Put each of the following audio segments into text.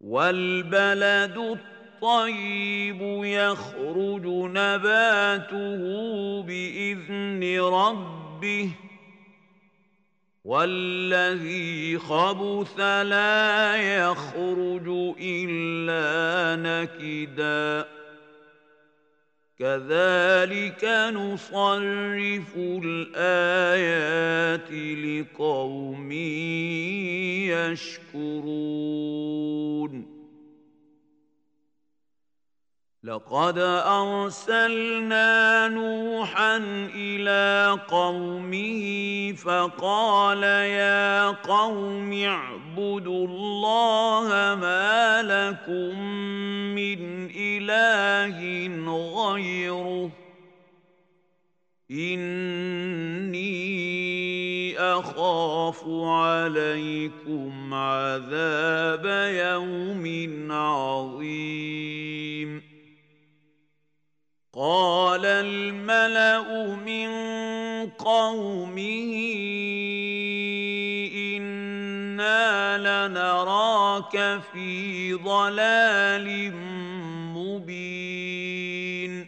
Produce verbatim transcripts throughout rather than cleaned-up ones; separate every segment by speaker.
Speaker 1: والبلد الطيب يخرج نباته بإذن ربه والذي خبث لا يخرج إلا نكدا كذلك نصرف الآيات لقوم يشكرون لقد أرسلنا نوحا إلى قومه فقال يا قوم اعبدوا الله ما لكم من إله غيره إني أخاف عليكم عذاب يوم عظيم قال الملأ من قومه إنا لنراك في ضلال مبين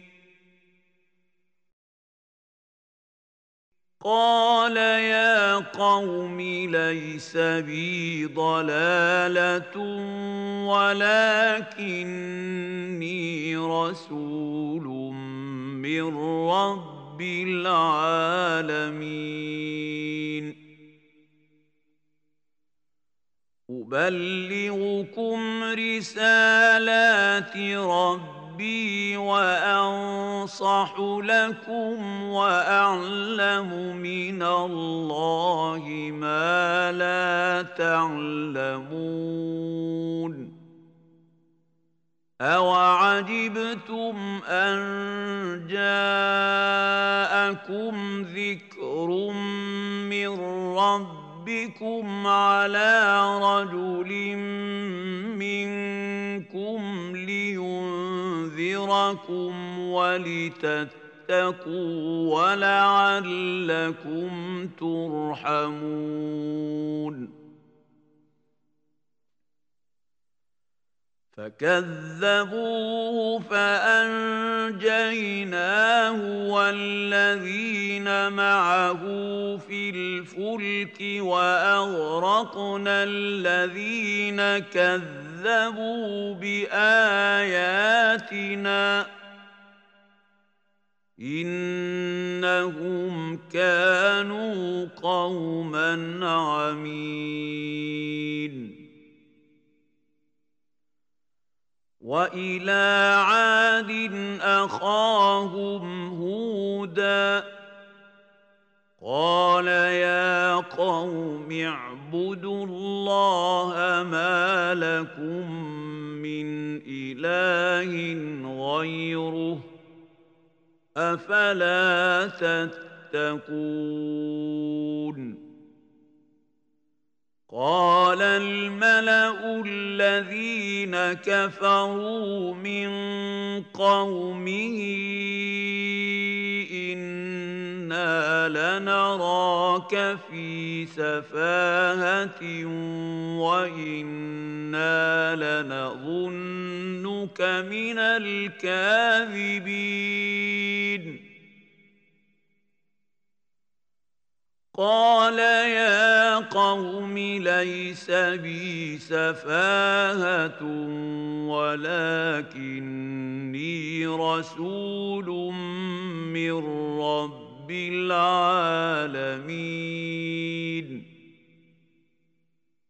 Speaker 1: قال يا قوم ليس بي ضلالة ولكني رسول من رب العالمين أبلغكم رسالات ربي وأنصح لكم وأعلم من الله ما لا تعلمون أوعجبتم أن جاءكم ذكر من ربكم على رجل منكم لينذركم ولتتقوا ولعلكم ترحمون فكذبوه فأنجيناه والذين معه في الفلك وأغرقنا الذين كذبوا بآياتنا إنهم كانوا قوما عمين وإلى عاد أخاهم هودا قال يا قوم اعبدوا الله ما لكم من إله غيره أفلا تتقون قال الملأ الذين كفروا من قومه إنا لنراك في سفاهة وإنا لنظنك من الكاذبين قال يا قوم ليس بي سفاهة ولكني رسول من رب العالمين